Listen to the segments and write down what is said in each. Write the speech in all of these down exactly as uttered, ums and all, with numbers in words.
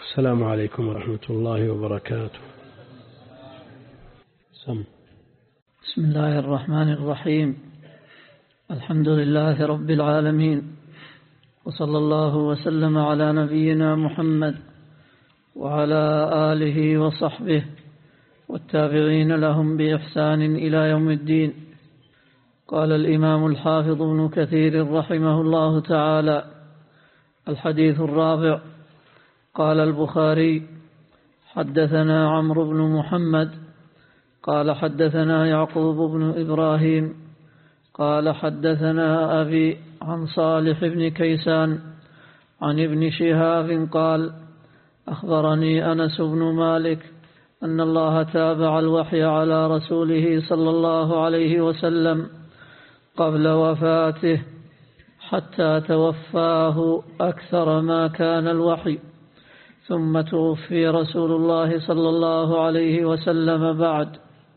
السلام عليكم ورحمة الله وبركاته. سم. بسم الله الرحمن الرحيم. الحمد لله رب العالمين، وصلى الله وسلم على نبينا محمد وعلى آله وصحبه والتابعين لهم بإحسان إلى يوم الدين. قال الإمام الحافظ ابن كثير رحمه الله تعالى: الحديث الرابع. قال البخاري: حدثنا عمرو بن محمد قال حدثنا يعقوب بن إبراهيم قال حدثنا أبي عن صالح بن كيسان عن ابن شهاب قال: أخبرني أنس بن مالك أن الله تابع الوحي على رسوله صلى الله عليه وسلم قبل وفاته حتى توفاه أكثر ما كان الوحي، ثم توفي رسول الله صلى الله عليه وسلم بعد.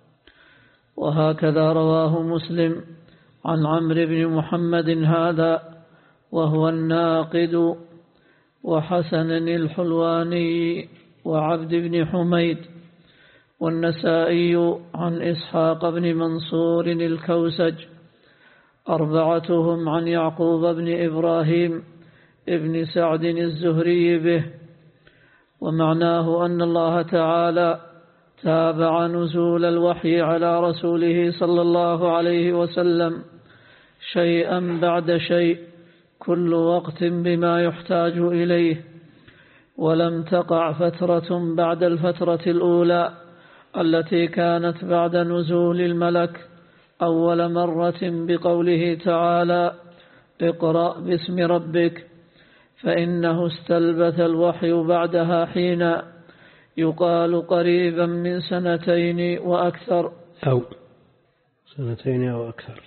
وهكذا رواه مسلم عن عمرو بن محمد هذا وهو الناقد، وحسن الحلواني وعبد بن حميد، والنسائي عن إسحاق بن منصور الكوسج، أربعتهم عن يعقوب بن إبراهيم ابن سعد الزهري به. ومعناه أن الله تعالى تابع نزول الوحي على رسوله صلى الله عليه وسلم شيئا بعد شيء، كل وقت بما يحتاج إليه، ولم تقع فترة بعد الفترة الأولى التي كانت بعد نزول الملك أول مرة بقوله تعالى: اقرأ باسم ربك، فإنه استلبث الوحي بعدها حين يقال قريبا من سنتين وأكثر أو سنتين أو أكثر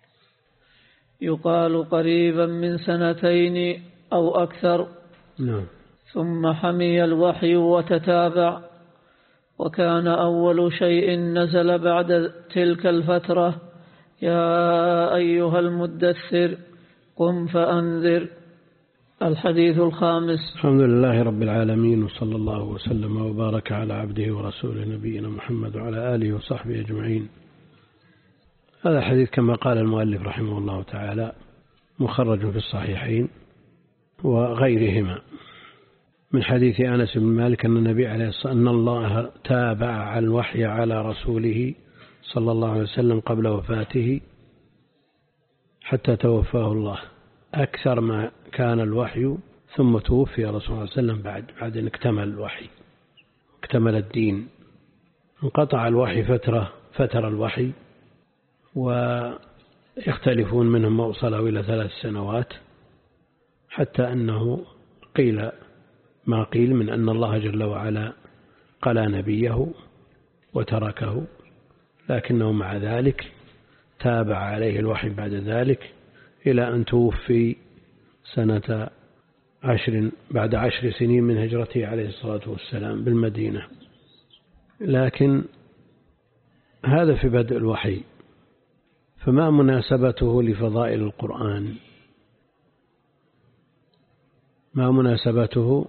يقال قريبا من سنتين أو أكثر نعم. ثم حمي الوحي وتتابع، وكان أول شيء نزل بعد تلك الفترة: يا أيها المدثر قم فأنذر. الحديث الخامس. الحمد لله رب العالمين، وصلى الله وسلم وبارك على عبده ورسوله نبينا محمد وعلى آله وصحبه أجمعين. هذا الحديث كما قال المؤلف رحمه الله تعالى مخرج في الصحيحين وغيرهما من حديث أنس بن مالك أن النبي عليه الصلاة والسلام أن الله تابع الوحي على رسوله صلى الله عليه وسلم قبل وفاته حتى توفاه الله أكثر ما كان الوحي، ثم توفي رسول الله صلى الله عليه وسلم بعد بعد أن اكتمل الوحي اكتمل الدين. انقطع الوحي فترة فتر الوحي، ويختلفون منهم ما وصله إلى ثلاث سنوات، حتى أنه قيل ما قيل من أن الله جل وعلا قلى نبيه وتركه، لكنه مع ذلك تابع عليه الوحي بعد ذلك إلى أن توفي سنة عشر بعد عشر سنين من هجرته عليه الصلاة والسلام بالمدينة. لكن هذا في بدء الوحي، فما مناسبته لفضائل القرآن؟ ما مناسبته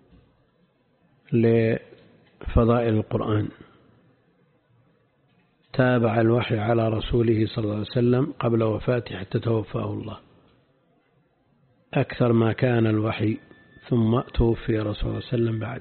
لفضائل القرآن؟ تابع الوحي على رسوله صلى الله عليه وسلم قبل وفاته حتى توفاه الله أكثر ما كان الوحي، ثم توفي رسول الله صلى الله عليه وسلم بعد.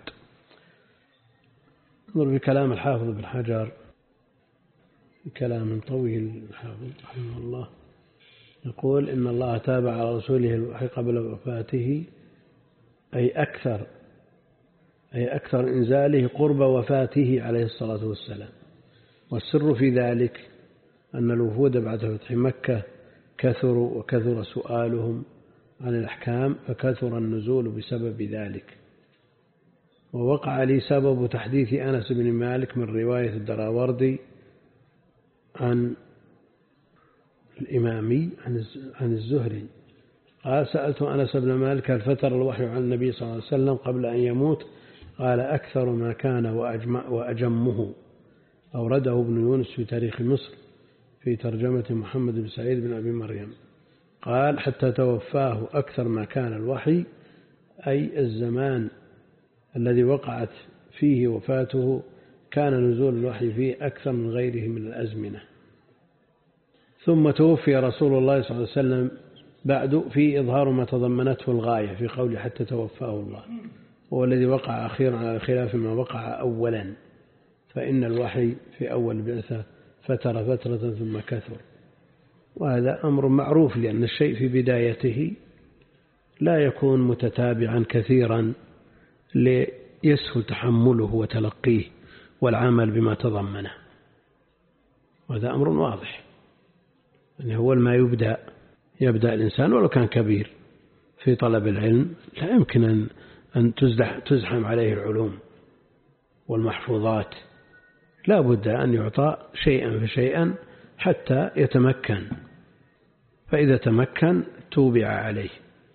نظر بكلام الحافظ بن حجر بكلام طويل الحافظ رحمه الله، يقول إن الله تابع على رسوله الوحي قبل وفاته أي أكثر أي أكثر إنزاله قرب وفاته عليه الصلاة والسلام. والسر في ذلك أن الوفود بعد فتح مكة كثروا، وكثر سؤالهم عن الأحكام، فكثر النزول بسبب ذلك. ووقع لي سبب تحديث أنس بن مالك من رواية الدراوردي عن الإمامي عن الزهري قال: سألت أنس بن مالك هل فتر الوحي عن النبي صلى الله عليه وسلم قبل أن يموت؟ قال: أكثر ما كان وأجمه. أورده ابن يونس في تاريخ مصر في ترجمة محمد بن سعيد بن أبي مريم. قال: حتى توفاه أكثر ما كان الوحي، أي الزمان الذي وقعت فيه وفاته كان نزول الوحي فيه أكثر من غيره من الأزمنة. ثم توفي رسول الله صلى الله عليه وسلم بعد في إظهار ما تضمنته الغاية في قوله حتى توفاه الله، هو الذي وقع أخيرا على خلاف ما وقع أولا، فإن الوحي في أول بعثة فتر فترة ثم كثر، وهذا أمر معروف لأن الشيء في بدايته لا يكون متتابعا كثيرا ليسهل تحمله وتلقيه والعمل بما تضمنه، وهذا أمر واضح. يعني أول ما يبدأ يبدأ الإنسان ولو كان كبير في طلب العلم لا يمكن أن تزحم عليه العلوم والمحفوظات، لا بد أن يعطى شيئا فشيئا حتى يتمكن، فإذا تمكن توبع عليه.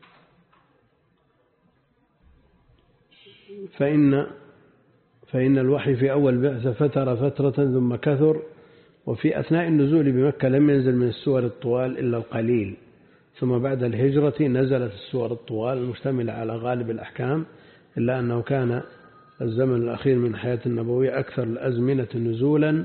فإن فإن الوحي في أول بعثة فتر فترة ثم كثر، وفي أثناء النزول بمكة لم ينزل من السور الطوال إلا القليل، ثم بعد الهجرة نزلت السور الطوال المشتملة على غالب الأحكام، إلا أنه كان الزمن الأخير من الحياة النبوية أكثر الأزمنة نزولا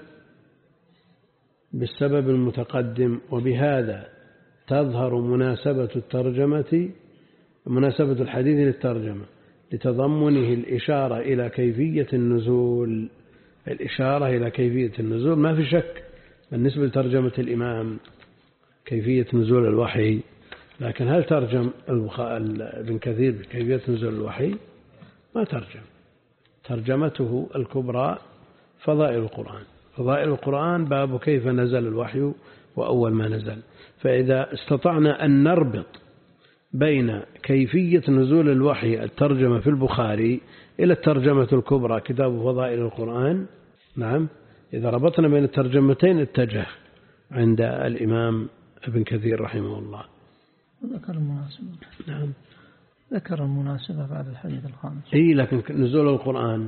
بالسبب المتقدم، وبهذا تظهر مناسبة الترجمة مناسبة الحديث للترجمة لتضمنه الإشارة إلى كيفية النزول. الإشارة إلى كيفية النزول ما في شك بالنسبة لترجمة الإمام كيفية نزول الوحي، لكن هل ترجم ابن كثير بكيفية نزول الوحي؟ ما ترجم. ترجمته الكبرى فضائل القرآن. فضائل القرآن باب كيف نزل الوحي وأول ما نزل. فإذا استطعنا أن نربط بين كيفية نزول الوحي الترجمة في البخاري إلى الترجمة الكبرى كتاب فضائل القرآن، نعم، إذا ربطنا بين الترجمتين اتجه عند الإمام ابن كثير رحمه الله. ذكر المناسبة. نعم، ذكر المناسبة بعد الحديث الخامس. إيه، لكن نزول القرآن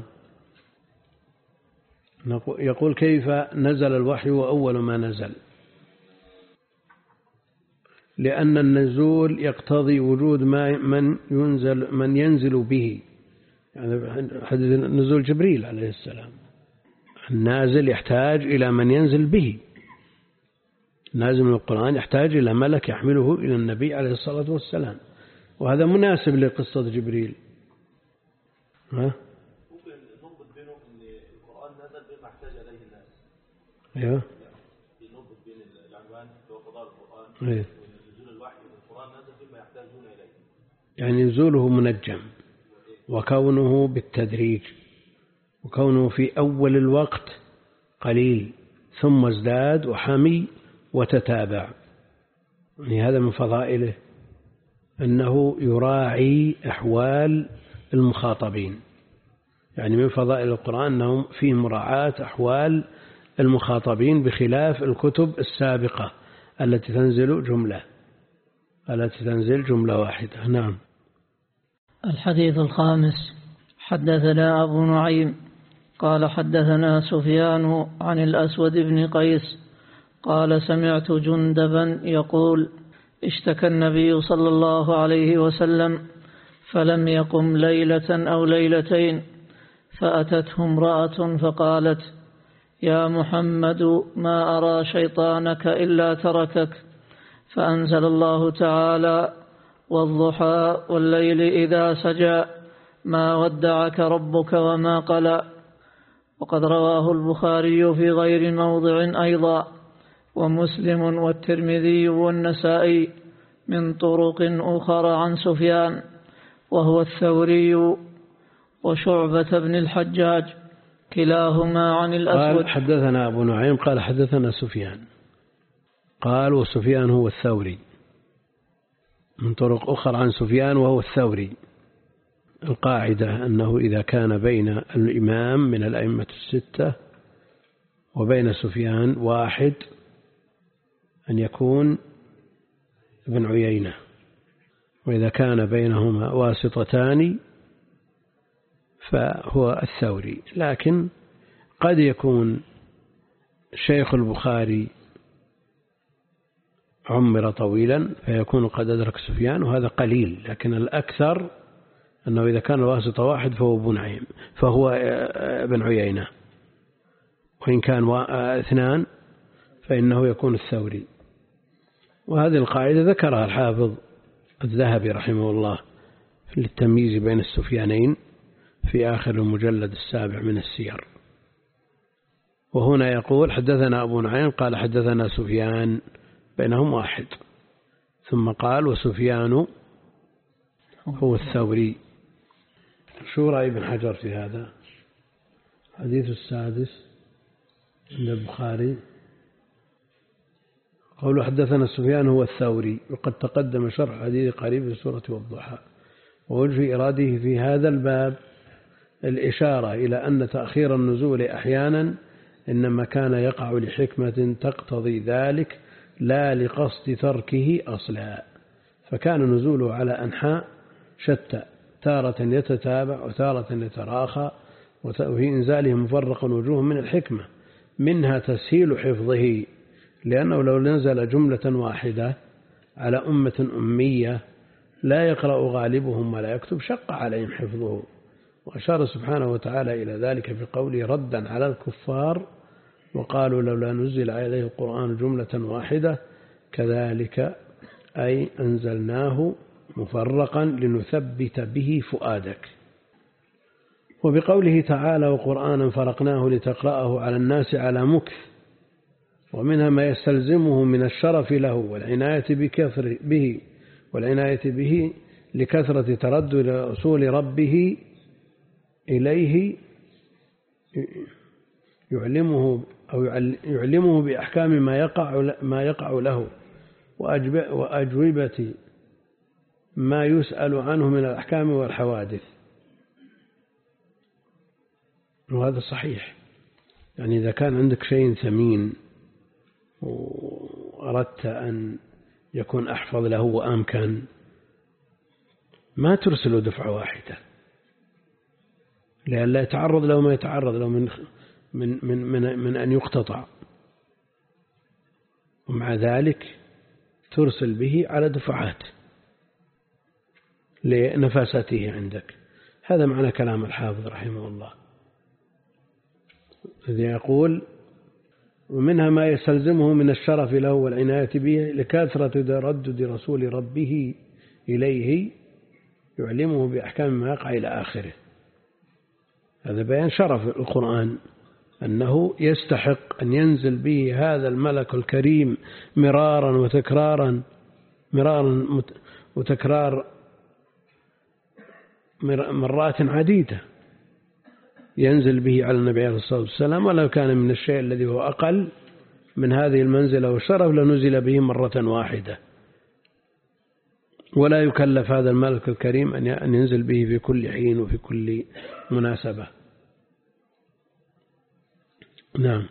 يقول كيف نزل الوحي وأول ما نزل، لأن النزول يقتضي وجود ما من ينزل من ينزل به، يعني حديث نزول جبريل عليه السلام، النازل يحتاج إلى من ينزل به، نازل من القرآن يحتاج إلى ملك يحمله إلى النبي عليه الصلاة والسلام، وهذا مناسب لقصة جبريل. ها؟ ممكن نربط بينه إن القرآن نزل بما احتاج إليه الناس. أيوه. نربط بين العنوان وقضاء القرآن أيوه. ونزول الوحي والقرآن نزل بما يحتاجون إليه. يعني نزوله منجم، وكونه بالتدريج، وكونه في أول الوقت قليل ثم ازداد وحمي وتتابع. يعني هذا من فضائله أنه يراعي أحوال المخاطبين، يعني من فضائل القرآن أنهم في مراعاة أحوال المخاطبين بخلاف الكتب السابقة التي تنزل جملة التي تنزل جملة واحدة. نعم. الحديث الخامس: حدثنا أبو نعيم قال حدثنا سفيان عن الأسود بن قيس قال سمعت جندبا يقول اشتكى النبي صلى الله عليه وسلم فلم يقم ليلة أو ليلتين، فأتته امرأة فقالت يا محمد ما أرى شيطانك إلا تركك، فأنزل الله تعالى والضحى والليل إذا سجى ما ودعك ربك وما قلى. وقد رواه البخاري في غير موضع أيضا، ومسلم والترمذي والنسائي من طرق أخرى عن سفيان وهو الثوري وشعبة بن الحجاج كلاهما عن الأسود. قال حدثنا أبو نعيم قال حدثنا سفيان، قال وسفيان هو الثوري، من طرق أخرى عن سفيان وهو الثوري. القاعدة أنه إذا كان بين الإمام من الأئمة الستة وبين سفيان واحد أن يكون ابن عيينة، وإذا كان بينهما واسطتان فهو الثوري. لكن قد يكون شيخ البخاري عمر طويلا فيكون قد أدرك سفيان، وهذا قليل، لكن الأكثر أنه إذا كان الواسطة واحد فهو ابن عيم فهو ابن عيينة، وإن كان اثنان فإنه يكون الثوري. وهذه القاعدة ذكرها الحافظ الذهبي رحمه الله للتمييز بين السفيانين في آخر المجلد السابع من السير. وهنا يقول حدثنا أبو نعيم قال حدثنا سفيان بينهم واحد، ثم قال وسفيان هو الثوري. شو رأي ابن حجر في هذا؟ حديث السادس عند البخاري قوله حدثنا سفيان هو الثوري، وقد تقدم شرح حديث قريب في سورة والضحى. ووجه إراده في هذا الباب الإشارة إلى أن تأخير النزول أحيانا إنما كان يقع لحكمة تقتضي ذلك لا لقصد تركه أصلا، فكان نزوله على أنحاء شتى، تارة يتتابع وتارة يتراخى، وفي إنزاله مفرق وجوه من الحكمة، منها تسهيل حفظه، لأنه لو نزل جملة واحدة على أمة أمية لا يقرأ غالبهم ولا يكتب شق عليهم حفظه. وأشار سبحانه وتعالى إلى ذلك بقوله ردا على الكفار وقالوا لولا نزل عليه القرآن جملة واحدة كذلك أي أنزلناه مفرقا لنثبت به فؤادك. وبقوله تعالى وقرآنا فرقناه لتقرأه على الناس على مكث، ومنها ما يستلزمه من الشرف له والعناية بكثر به والعناية به لكثرة تردد رسول ربه إليه يعلمه أو يعلمه بأحكام ما يقع ما يقع له وأجوبة ما يسأل عنه من الأحكام والحوادث. وهذا صحيح، يعني إذا كان عندك شيء ثمين وأردت أن يكون أحفظ له وأمكن ما ترسله دفعة واحدة لأن لا يتعرض له ما يتعرض له من من من من, من أن يقتطع، ومع ذلك ترسل به على دفعات لنفاسته عندك. هذا معنى كلام الحافظ رحمه الله الذي يقول ومنها ما يستلزمه من الشرف له والعناية به لكثرة تردد رسول ربه إليه يعلمه بأحكام ما يقع إلى آخره. هذا بيان شرف القرآن أنه يستحق أن ينزل به هذا الملك الكريم مرارا وتكرارا مرارا وتكرار مرات عديدة، ينزل به على النبي عليه الصلاة والسلام، ولو كان من الشيء الذي هو أقل من هذه المنزلة والشرف لنزل به مرة واحدة، ولا يكلف هذا الملك الكريم أن ينزل به في كل حين وفي كل مناسبة. نعم.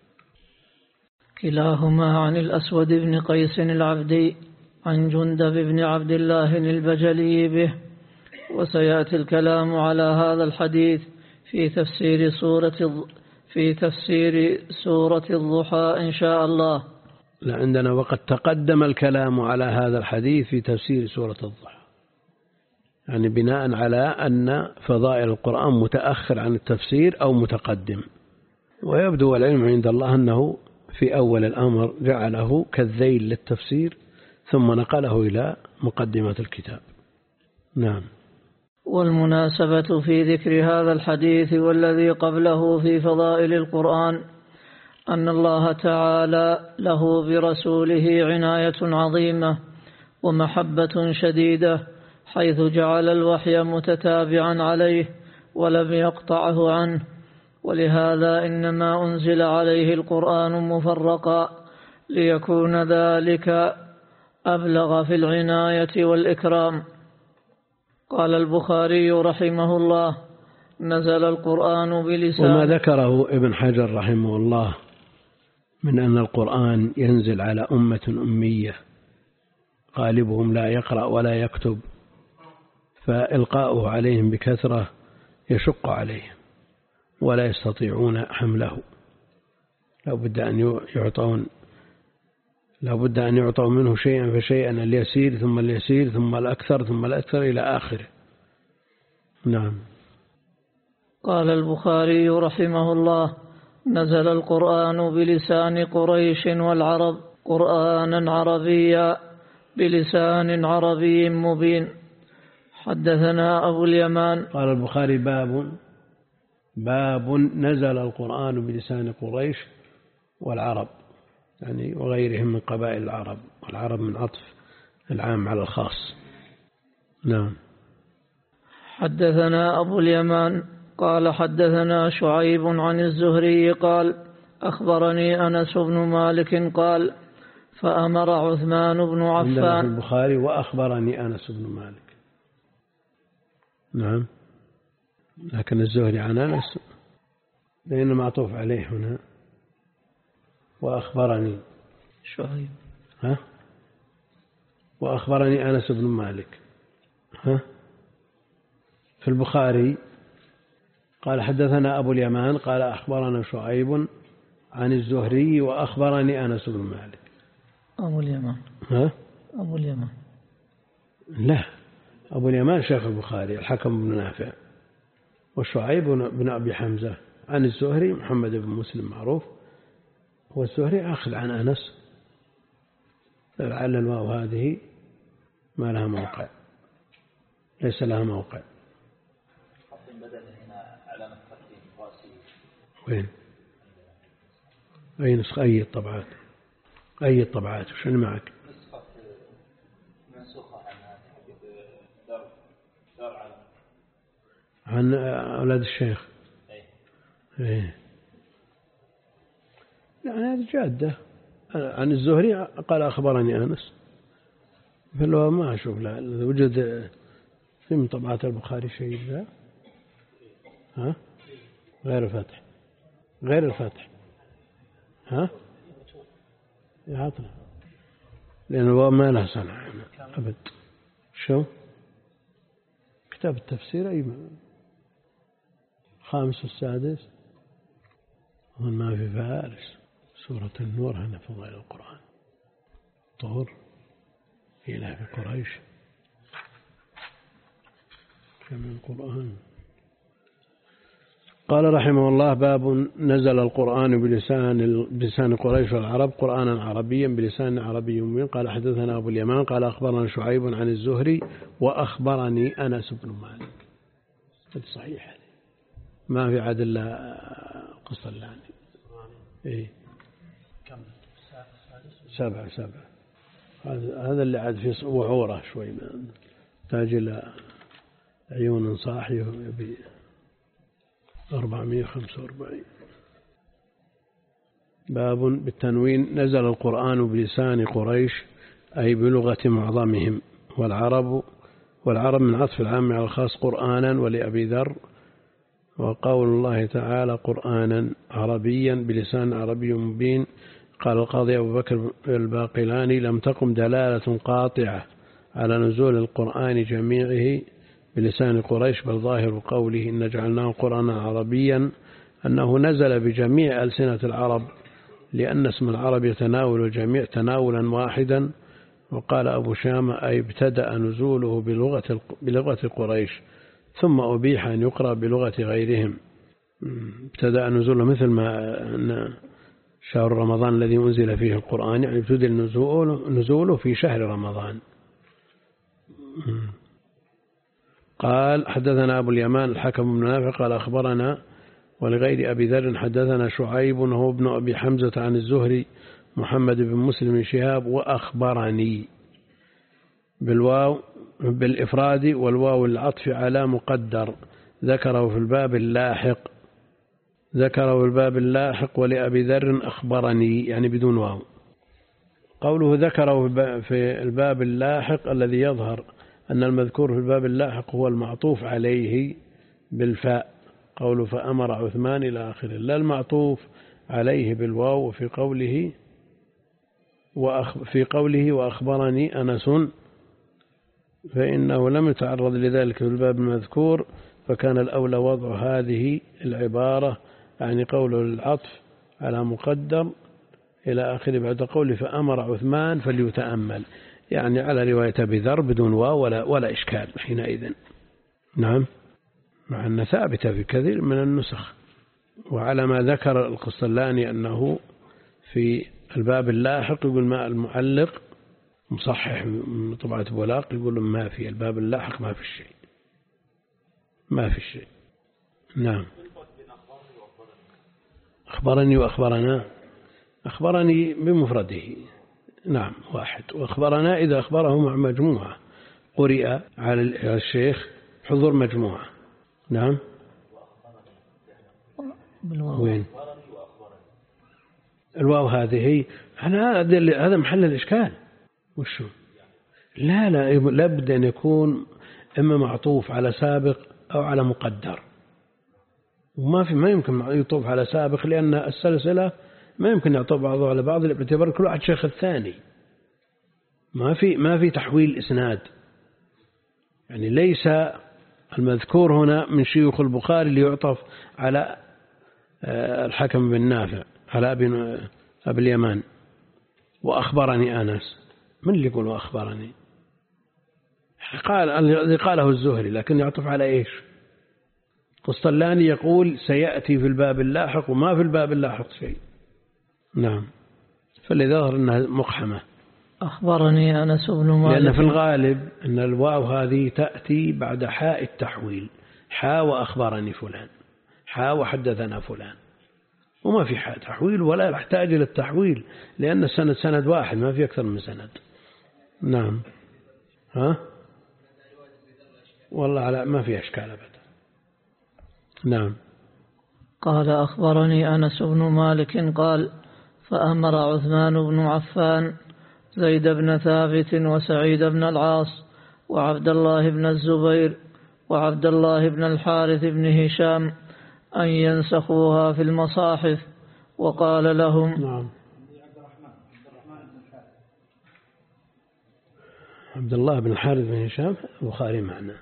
كلاهما عن الأسود بن قيس العبدي عن جندب بن عبد الله البجلي به. وسيأتي الكلام على هذا الحديث في تفسير سورة في تفسير سورة الضحى إن شاء الله. لا عندنا وقد تقدم الكلام على هذا الحديث في تفسير سورة الضحى، يعني بناء على أن فضائل القرآن متأخر عن التفسير أو متقدم. ويبدو العلم عند الله أنه في أول الأمر جعله كالذيل للتفسير ثم نقله إلى مقدمة الكتاب. نعم. والمناسبة في ذكر هذا الحديث والذي قبله في فضائل القرآن أن الله تعالى له برسوله عناية عظيمة ومحبة شديدة، حيث جعل الوحي متتابعا عليه ولم يقطعه عنه، ولهذا إنما أنزل عليه القرآن مفرقا ليكون ذلك أبلغ في العناية والإكرام. قال البخاري رحمه الله نزل القرآن بلسان. وما ذكره ابن حجر رحمه الله من أن القرآن ينزل على أمة أمية غالبهم لا يقرأ ولا يكتب، فإلقاؤه عليهم بكثرة يشق عليهم ولا يستطيعون حمله، لا بد أن يعطون لا بد أن يعطوا منه شيئا فشيئا، اليسير ثم اليسير ثم الأكثر ثم الأكثر إلى آخره. نعم. قال البخاري رحمه الله: نزل القرآن بلسان قريش والعرب قرآنا عربيا بلسان عربي مبين. حدثنا أبو اليمان. قال البخاري: باب باب نزل القرآن بلسان قريش والعرب، يعني وغيرهم من قبائل العرب، والعرب من عطف العام على الخاص. نعم. حدثنا أبو اليمان قال حدثنا شعيب عن الزهري قال أخبرني أنس بن مالك قال فأمر عثمان بن عفان. البخاري: وأخبرني أنس بن مالك. نعم. لكن الزهري عن أنس لأنه معطوف عليه هنا. وأخبرني شعيب ها وأخبرني أنس بن مالك ها في البخاري قال حدثنا أبو اليمان قال أخبرنا شعيب عن الزهري وأخبرني أنس بن مالك. أبو اليمان ها أبو اليمان لا، أبو اليمان شيخ البخاري الحكم بن نافع، وشعيب بن أبي حمزة عن الزهري محمد بن مسلم معروف، والزهري أخذ عن أنس، لعل الواو هذه ما لها موقع، ليس لها موقع. وين؟ أي نسخة؟ أي الطبعات؟ أي الطبعات؟ وش اللي معك؟ نسخة منسوخة عن دار دار علم عن أولاد الشيخ. أي. إيه. يعني هذه جادة. عن الزهري قال أخبرني أنس، فلو ما أشوف لا وجد في من طبعات البخاري شيء ذا. ها؟ غير الفتح، غير الفتح. ها؟ يعطنا لأنه ما له صنع أبد. شو؟ كتاب التفسير أي خامس والسادس هون ما في فارس. سورة النور هنا فضائل القرآن. طور إلى في قريش كم القرآن. قال رحمه الله: باب نزل القرآن بلسان بلسان قريش والعرب قرآنا عربيا بلسان عربي مبين. قال حدثنا أبو اليمان قال أخبرنا شعيب عن الزهري وأخبرني أنس بن مالك. هذا صحيح، ما في عاد إلا قصة اللعنة. إيه سبعة سبعة هذا اللي عاد في وعورة شوي، تاج إلى عيون صاحي يبي أربعمائة وخمسة وأربعين. باب بالتنوين: نزل القرآن بلسان قريش أي بلغة معظمهم، والعرب والعرب من عطف العام على الخاص قرآنا. ولأبي ذر: وقول الله تعالى قرآنا عربيا بلسان عربي مبين. قال القاضي أبو بكر الباقلاني: لم تقم دلالة قاطعة على نزول القرآن جميعه بلسان قريش، بل ظاهر قوله إن جعلناه قرآنا عربيا أنه نزل بجميع ألسنة العرب، لأن اسم العرب يتناول الجميع تناولا واحدا. وقال أبو شامة: أي ابتدأ نزوله بلغة بلغة قريش ثم أبيح أن يقرأ بلغة غيرهم. ابتدأ نزوله مثل ما شهر رمضان الذي أنزل فيه القرآن، يعني ابتدأ نزوله في شهر رمضان. قال حدثنا أبو اليمان الحكم بن نافع قال أخبرنا ولغير أبي ذر حدثنا شعيب وهو ابن أبي حمزة عن الزهري محمد بن مسلم شهاب وأخبرني بالواو بالإفراد والواو العطف على مقدر، ذكره في الباب اللاحق ذكره في الباب اللاحق ولأبي ذر أخبرني يعني بدون واو. قوله ذكره في الباب اللاحق الذي يظهر أن المذكور في الباب اللاحق هو المعطوف عليه بالفاء، قوله فأمر عثمان إلى آخره، لا المعطوف عليه بالواو. وفي قوله وأخ في قوله وأخبرني أنس فإنه لم يتعرض لذلك في الباب المذكور، فكان الأولى وضع هذه العبارة يعني قوله العطف على مقدر إلى آخره بعد قوله فأمر عثمان فليتأمل، يعني على رواية أبي ذر بدون واو ولا, ولا إشكال حينئذ. نعم. مع أن ثابتة في كثير من النسخ. وعلى ما ذكر القسطلاني أنه في الباب اللاحق يقول ما المعلق مصحح من طبعة بولاق يقول ما في الباب اللاحق ما في الشيء ما في الشيء. نعم. أخبرني وأخبرنا. أخبرني بمفرده نعم واحد، وأخبرنا إذا أخبره مع مجموعة قرئ على الشيخ حضور مجموعة. نعم. وين الواو هذه؟ هذا محل الإشكال. وشو؟ لا لا لابد أن يكون إما معطوف على سابق أو على مقدر، وما في ما يمكن يطوف على سابق لأن السلسلة ما يمكن يعطوا بعضها على بعض باعتبار كل واحد شيخ الثاني. ما في ما في تحويل إسناد، يعني ليس المذكور هنا من شيوخ البخاري ليعطف على الحكم بن نافع على أبي أبي اليمان. وأخبرني أنس، من اللي يقول وأخبرني؟ قال الذي قاله الزهري، لكن يعطف على إيش؟ قسطلاني يقول سيأتي في الباب اللاحق وما في الباب اللاحق شيء. نعم. فالذي ظهر أنها مقحمة. أخبرني أنس بن مالك، لأن في الغالب أن الواو هذه تأتي بعد حاء التحويل، حاء وأخبرني فلان، حاء وحدثنا فلان، وما في حاء تحويل ولا يحتاج إلى التحويل لأن السند سند واحد ما في أكثر من سند. نعم. ها والله على ما في أشكال أبدا. نعم. قال أخبرني أنس بن مالك قال فأمر عثمان بن عفان زيد بن ثابت وسعيد بن العاص وعبد الله بن الزبير وعبد الله بن الحارث بن هشام أن ينسخوها في المصاحف، وقال لهم نعم. عبد الله بن الحارث بن هشام البخاري معنا.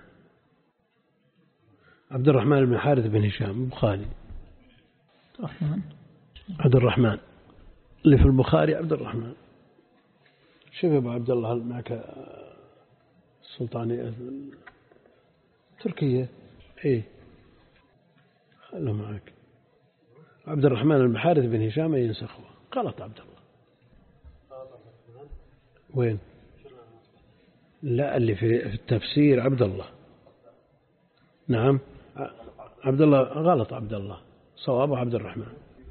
عبد الرحمن بن الحارث بن هشام البخاري. الرحمن عبد الرحمن اللي في البخاري عبد الرحمن. شوف أبو عبد الله معك السلطانية تركيا إيه خلوا معك عبد الرحمن بن الحارث بن هشام ينسخه. غلط عبد الله. وين؟ لا اللي في التفسير عبد الله. نعم عبد الله غلط. عبد الله صواب عبد الرحمن.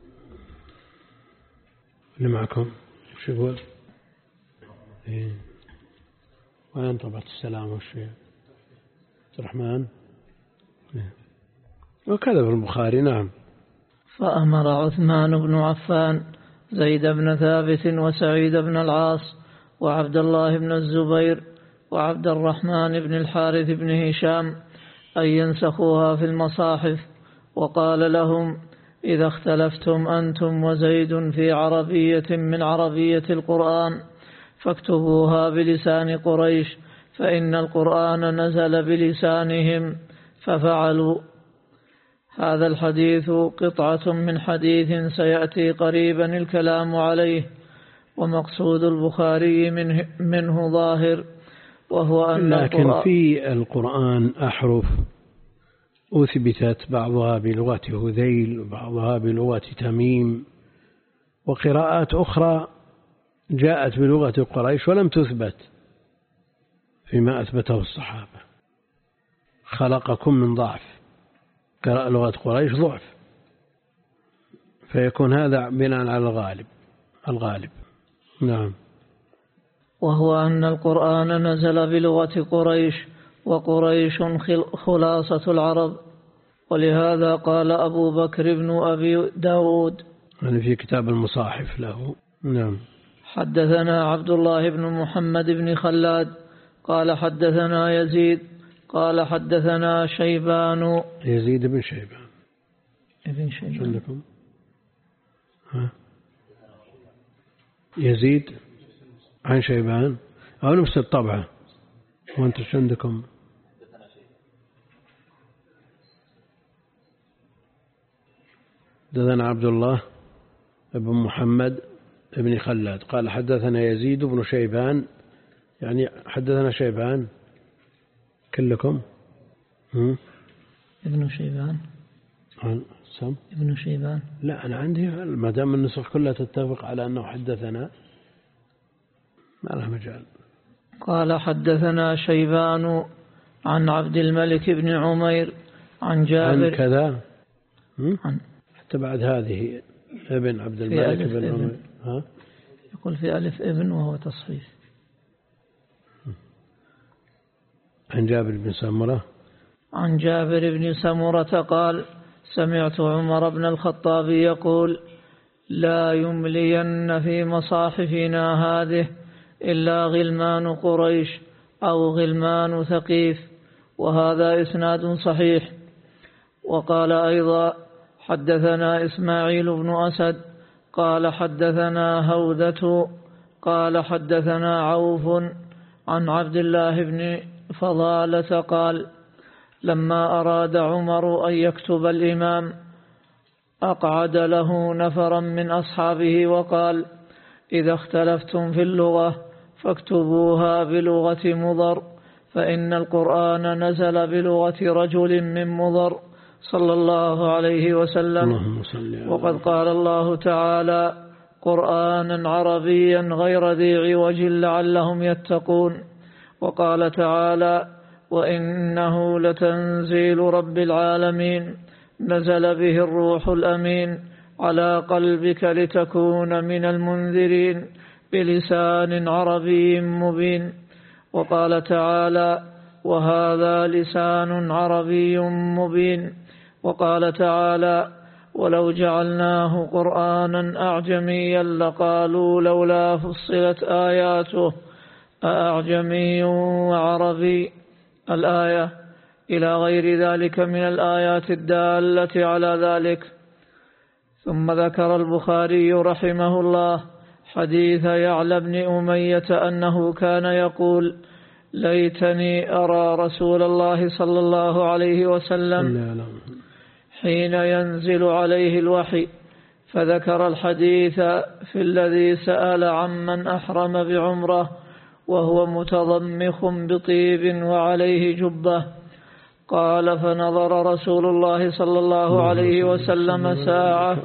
اللي معكم شو يقول؟ إيه. وين طبعة السلام والشيء عبد الرحمن إيه. وكذا في البخاري. نعم. فأمر عثمان بن عفان زيد بن ثابت وسعيد بن العاص وعبد الله بن الزبير وعبد الرحمن بن الحارث بن هشام أن ينسخوها في المصاحف، وقال لهم إذا اختلفتم أنتم وزيد في عربية من عربية القرآن فاكتبوها بلسان قريش فإن القرآن نزل بلسانهم، ففعلوا. هذا الحديث قطعة من حديث سيأتي قريبا الكلام عليه، ومقصود البخاري منه, منه ظاهر، وهو أن لكن في القرآن أحرف أثبتت بعضها بلغة هذيل وبعضها بلغة تميم، وقراءات أخرى جاءت بلغة قريش ولم تثبت فيما أثبته الصحابة. خلقكم من ضعف، قراءة لغة قريش ضعف، فيكون هذا بناء على الغالب الغالب. نعم. وهو أن القرآن نزل بلغة قريش، وقريش خلاصة العرب، ولهذا قال أبو بكر بن أبي داود يعني في كتاب المصاحف له. نعم. حدثنا عبد الله بن محمد بن خلاد قال حدثنا يزيد قال حدثنا شيبان يزيد بن شيبان ابن شيبان عندكم ها يزيد عن شيبان أو نفس الطبعة وأنتم شو عندكم؟ حدثنا عبد الله بن محمد بن خلاد قال حدثنا يزيد بن شيبان، يعني حدثنا شيبان كلكم. هم؟ ابن شيبان. عن سم ابن شيبان. لا أنا عندي ما دام النسخ كلها تتفق على أنه حدثنا ما له مجال. قال حدثنا شيبان عن عبد الملك بن عمير عن جابر عن كذا عن حتى بعد هذه ابن عبد الملك بن عمير. ها يقول في ألف ابن وهو تصحيف. عن جابر بن سمرة عن جابر بن سمرة قال سمعت عمر بن الخطاب يقول لا يملين في مصاحفنا هذه إلا غلمان قريش أو غلمان ثقيف، وهذا إسناد صحيح. وقال أيضا حدثنا إسماعيل بن أسد قال حدثنا هودة قال حدثنا عوف عن عبد الله بن فضالة قال لما أراد عمر أن يكتب الإمام أقعد له نفرا من أصحابه وقال إذا اختلفتم في اللغة فاكتبوها بلغة مضر، فإن القرآن نزل بلغة رجل من مضر صلى الله عليه وسلم. وقد قال الله تعالى قرآنا عربيا غير ذي عوج لعلهم يتقون. وقال تعالى وإنه لتنزيل رب العالمين نزل به الروح الأمين على قلبك لتكون من المنذرين بلسان عربي مبين. وقال تعالى وهذا لسان عربي مبين. وقال تعالى ولو جعلناه قرآنا أعجميا لقالوا لولا فصلت آياته أأعجمي وعربي الآية إلى غير ذلك من الآيات الدالة على ذلك. ثم ذكر البخاري رحمه الله حديث يعلى بن أمية أنه كان يقول ليتني أرى رسول الله صلى الله عليه وسلم حين ينزل عليه الوحي، فذكر الحديث في الذي سأل عمن أحرم بعمره وهو متضمخ بطيب وعليه جبة. قال فنظر رسول الله صلى الله عليه وسلم ساعة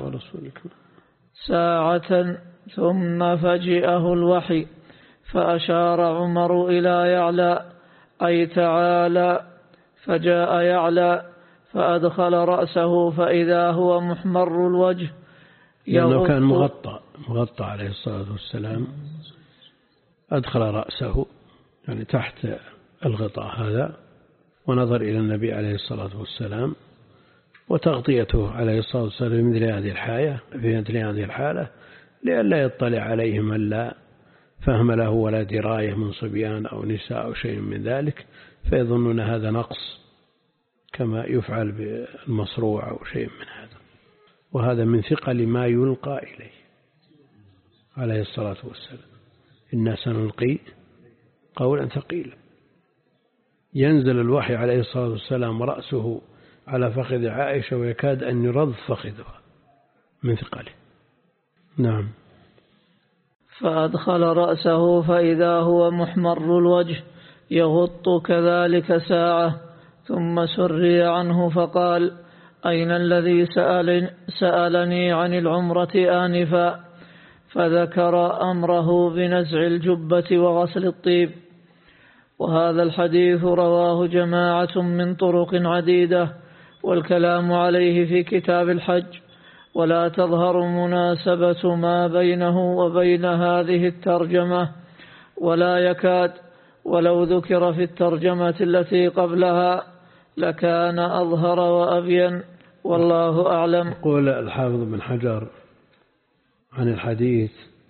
ساعة ثم فجئه الوحي، فأشار عمر إلى يعلى أي تعالى، فجاء يعلى فأدخل رأسه فإذا هو محمر الوجه لأنه كان مغطى مغطى عليه الصلاة والسلام، أدخل رأسه يعني تحت الغطاء هذا ونظر إلى النبي عليه الصلاة والسلام، وتغطيته عليه الصلاة والسلام في مثل هذه الحالة في مثل هذه الحالة لئلا يطلع عليه من لا فهم له ولا دراية من صبيان أو نساء أو شيء من ذلك، فيظنون هذا نقص كما يفعل بالمصروع أو شيء من هذا. وهذا من ثقل ما يلقى إليه عليه الصلاة والسلام، إنا سنلقي قولا ثقيلا. ينزل الوحي عليه الصلاة والسلام ورأسه على فخذ عائشة ويكاد أن يرض فخذها من ثقله. نعم. فأدخل رأسه فإذا هو محمر الوجه يغط كذلك ساعة، ثم سري عنه فقال أين الذي سأل سألني عن العمرة آنفا؟ فذكر أمره بنزع الجبة وغسل الطيب. وهذا الحديث رواه جماعة من طرق عديدة، والكلام عليه في كتاب الحج، ولا تظهر مناسبة ما بينه وبين هذه الترجمة ولا يكاد، ولو ذكر في الترجمة التي قبلها لكان أظهر وأبين، والله أعلم. يقول الحافظ بن حجر عن الحديث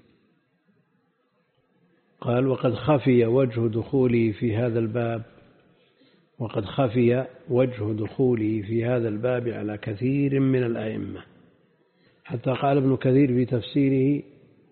قال وقد خفي وجه دخولي في هذا الباب وقد خفي وجه دخولي في هذا الباب على كثير من الأئمة، حتى قال ابن كثير في تفسيره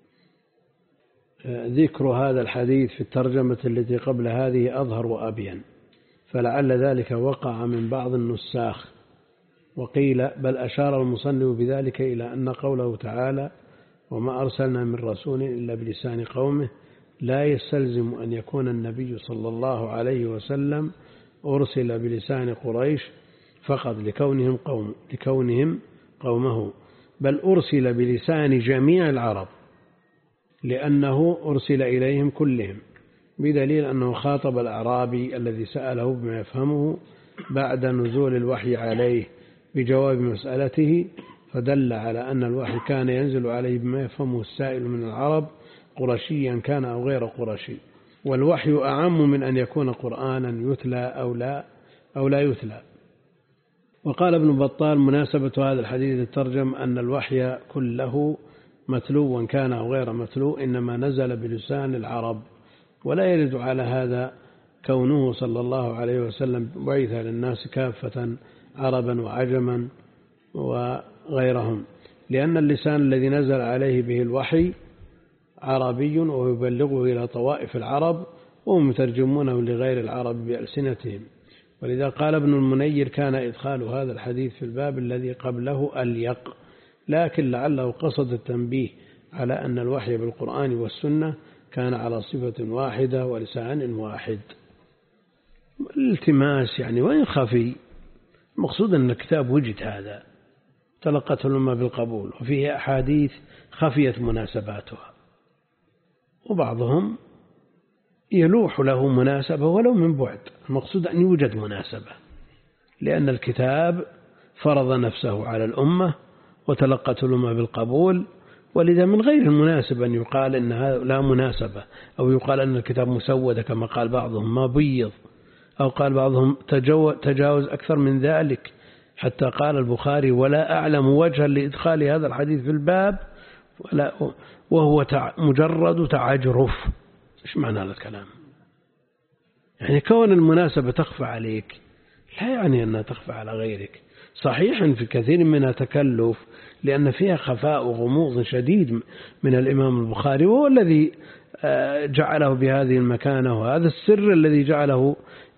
ذكر هذا الحديث في الترجمة التي قبل هذه أظهر وأبين، فلعل ذلك وقع من بعض النساخ. وقيل بل أشار المصنف بذلك إلى أن قوله تعالى وما أرسلنا من رسول إلا بلسان قومه لا يستلزم أن يكون النبي صلى الله عليه وسلم أرسل بلسان قريش فقط لكونهم قوم لكونهم قومه، بل أرسل بلسان جميع العرب لأنه أرسل إليهم كلهم، بدليل أنه خاطب الأعرابي الذي سأله بما يفهمه بعد نزول الوحي عليه بجواب مسألته، فدل على أن الوحي كان ينزل عليه بما يفهمه السائل من العرب قرشيا كان أو غير قرشي، والوحي أعم من أن يكون قرآنا يتلى أو لا أو لا يتلى. وقال ابن بطال مناسبة هذا الحديث الترجم أن الوحي كله متلو كان أو غير متلو إنما نزل بلسان العرب، ولا يرد على هذا كونه صلى الله عليه وسلم بعث للناس كافة عربا وعجما وغيرهم، لأن اللسان الذي نزل عليه به الوحي عربي ويبلغه إلى طوائف العرب وهم يترجمونه لغير العرب بألسنتهم. ولذا قال ابن المنير كان إدخال هذا الحديث في الباب الذي قبله أليق، لكن لعله قصد التنبيه على أن الوحي بالقرآن والسنة كان على صفة واحدة ولسان واحد. الالتماس يعني وين خفي، المقصود أن الكتاب وجد هذا تلقته الأمة بالقبول، وفيه أحاديث خفيت مناسباتها، وبعضهم يلوح له مناسبة ولو من بعد، المقصود أن يوجد مناسبة، لأن الكتاب فرض نفسه على الأمة وتلقته الأمة بالقبول، ولذا من غير المناسب أن يقال إنها لا مناسبة، أو يقال أن الكتاب مسودة كما قال بعضهم ما بيض، أو قال بعضهم تجاوز أكثر من ذلك، حتى قال البخاري ولا أعلم وجها لإدخال هذا الحديث في الباب وهو مجرد تعجرف. إيش معنى هذا الكلام؟ يعني كون المناسبة تخفى عليك لا يعني أنها تخفى على غيرك، صحيح في كثير منها تكلف لأن فيها خفاء وغموض شديد من الإمام البخاري، وهو الذي جعله بهذه المكانة، وهذا السر الذي جعله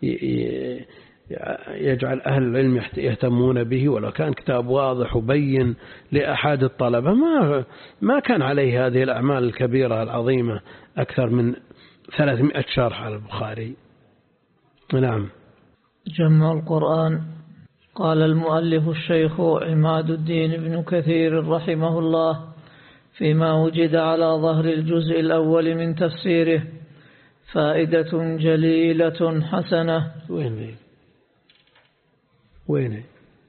يجعل أهل العلم يهتمون به. ولو كان كتاب واضح وبين لأحد الطلبة ما ما كان عليه هذه الأعمال الكبيرة العظيمة، أكثر من ثلاثمائة شرح على البخاري. نعم. جمع القرآن. قال المؤلف الشيخ عماد الدين بن كثير رحمه الله فيما وجد على ظهر الجزء الأول من تفسيره فائدة جليلة حسنة. وين ذي؟ وين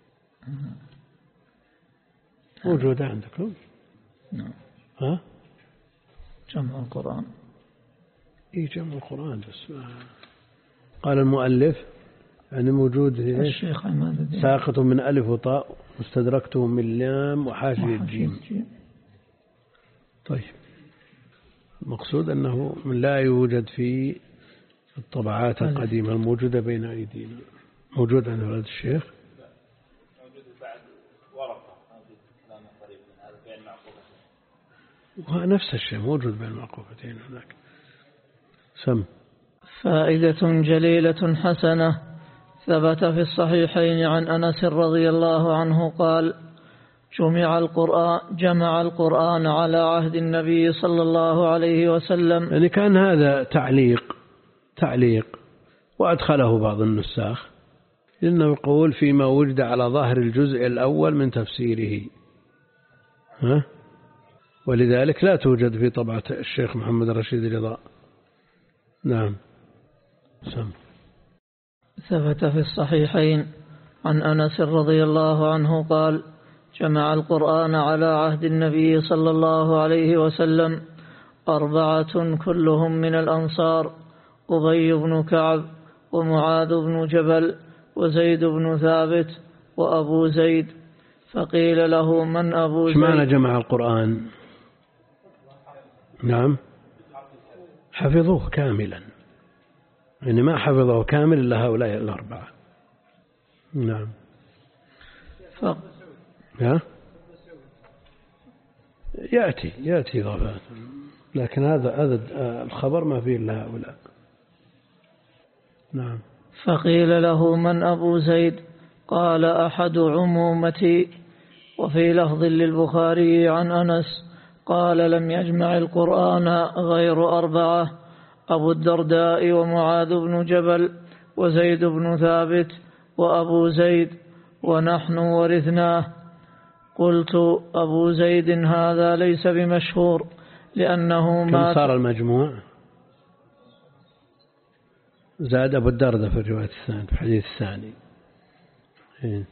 موجودة عندكم؟ نعم. ها؟ جمع القرآن. إيه جمع القرآن بس. قال المؤلف يعني موجود الشيخ عماد الدين ساقط من ألف وطاء واستدركته من لام وحاشية الجيم. طيب المقصود أنه من لا يوجد في الطبعات القديمة الموجودة بين أيدينا، موجود عند ولد الشيخ، موجود بعد ورقة موجود كلام قريب من هذا بين معقوفتين، ونفس الشيء موجود بين معقوفتين هناك. سم. فائدة جليلة حسنة ثبت في الصحيحين عن أنس رضي الله عنه قال جمع القرآن جمع القرآن على عهد النبي صلى الله عليه وسلم. يعني كان هذا تعليق تعليق وأدخله بعض النساخ لأنه يقول فيما وجد على ظهر الجزء الأول من تفسيره، ها؟ ولذلك لا توجد في طبعة الشيخ محمد رشيد رضا. نعم. سم. ثبت في الصحيحين عن أنس رضي الله عنه قال جمع القرآن على عهد النبي صلى الله عليه وسلم أربعة كلهم من الأنصار: أبي بن كعب ومعاذ بن جبل وزيد بن ثابت وأبو زيد. فقيل له من أبو زيد؟ معنى جمع القرآن؟ نعم حفظوه كاملا، يعني ما حفظه كامل إلا هؤلاء الأربعة. نعم. ف... ها؟ يأتي يأتي ضفات، لكن هذا هذا الخبر ما فيه إلا هؤلاء. نعم. فقيل له من أبو زيد؟ قال أحد عمومتي. وفي لفظ للبخاري عن أنس قال لم يجمع القرآن غير أربعة: أبو الدرداء ومعاذ بن جبل وزيد بن ثابت وأبو زيد. ونحن ورثناه. قلت أبو زيد هذا ليس بمشهور لأنه ما كم صار المجموع؟ زاد أبو الدردة في الرواية الثانية في الحديث الثاني. إيه.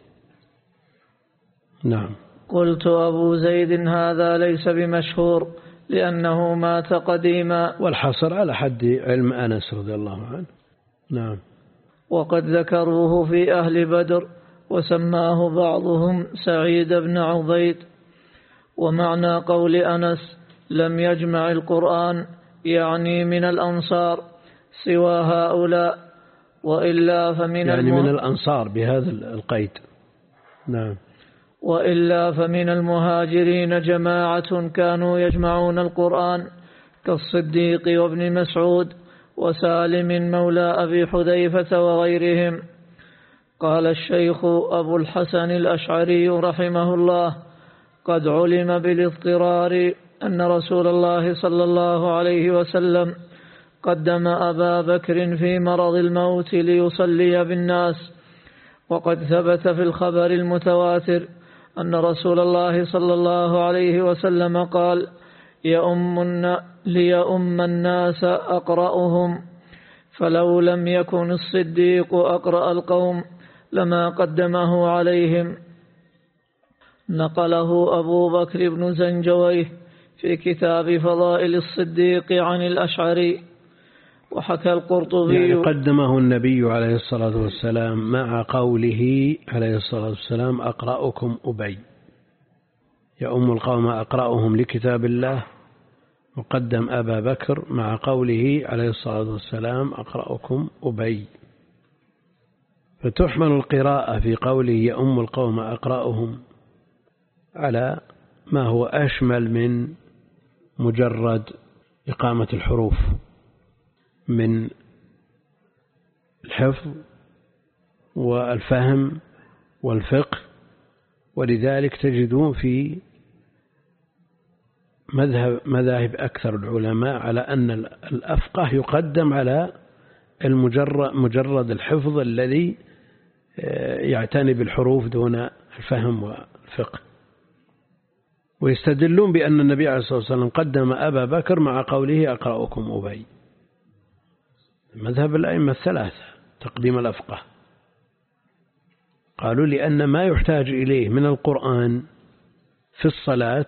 نعم. قلت أبو زيد هذا ليس بمشهور لأنه مات قديما. والحصر على حد علم أنس رضي الله عنه. نعم. وقد ذكروه في أهل بدر وسماه بعضهم سعيد بن عبيد. ومعنى قول أنس لم يجمع القرآن يعني من الأنصار سوى هؤلاء وإلا فمن يعني المه... من الأنصار بهذا القيد. نعم. وإلا فمن المهاجرين جماعة كانوا يجمعون القرآن كالصديق وابن مسعود وسالم مولى أبي حذيفة وغيرهم. قال الشيخ أبو الحسن الأشعري رحمه الله قد علم بالاضطرار أن رسول الله صلى الله عليه وسلم قدم أبا بكر في مرض الموت ليصلي بالناس. وقد ثبت في الخبر المتواتر أن رسول الله صلى الله عليه وسلم قال يؤم ليؤم الناس أقرأهم، فلو لم يكن الصديق أقرأ القوم لما قدمه عليهم. نقله أبو بكر بن زنجويه في كتاب فضائل الصديق عن الأشعري. وحكى القرطبي يعني قدمه النبي عليه الصلاة والسلام مع قوله عليه الصلاة والسلام أقرأكم أبي، يؤم القوم أقرأهم لكتاب الله، وقدم أبا بكر مع قوله عليه الصلاة والسلام أقرأكم أبي. فتحمل القراءة في قوله يؤم القوم أقرأهم على ما هو أشمل من مجرد إقامة الحروف من الحفظ والفهم والفقه. ولذلك تجدون في مذهب مذاهب أكثر العلماء على أن الأفقه يقدم على المجرد مجرد الحفظ الذي يعتني بالحروف دون الفهم والفقه. ويستدلون بأن النبي عليه الصلاة والسلام قدم أبا بكر مع قوله أقرأكم أبي. مذهب الأئمة الثلاثة تقديم الأفقه. قالوا لأن ما يحتاج إليه من القرآن في الصلاة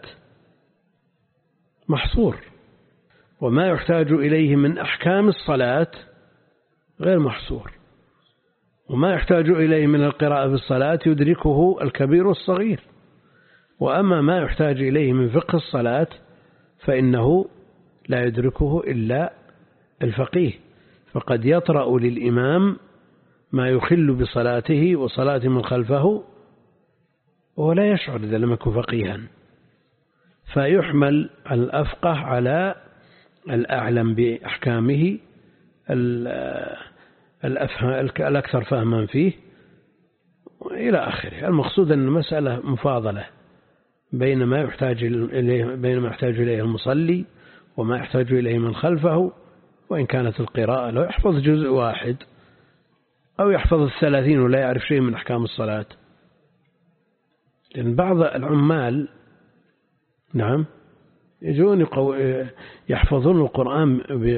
محصور، وما يحتاج إليه من أحكام الصلاة غير محصور، وما يحتاج إليه من القراءة في الصلاة يدركه الكبير والصغير. وأما ما يحتاج إليه من فقه الصلاة فإنه لا يدركه إلا الفقيه، فقد يطرأ للإمام ما يخل بصلاته وصلاة من خلفه وهو لا يشعر إذا لم يكن فقيها. فيحمل الأفقه على الأعلم بأحكامه الأكثر فهما فيه إلى آخره. المقصود أن المسألة مفاضلة بين ما يحتاج إليه بين ما يحتاج إليه المصلي وما يحتاج إليه من خلفه. وإن كانت القراءة لو يحفظ جزء واحد أو يحفظ الثلاثين ولا يعرف شيء من أحكام الصلاة. لأن بعض العمال نعم يجون يحفظون القرآن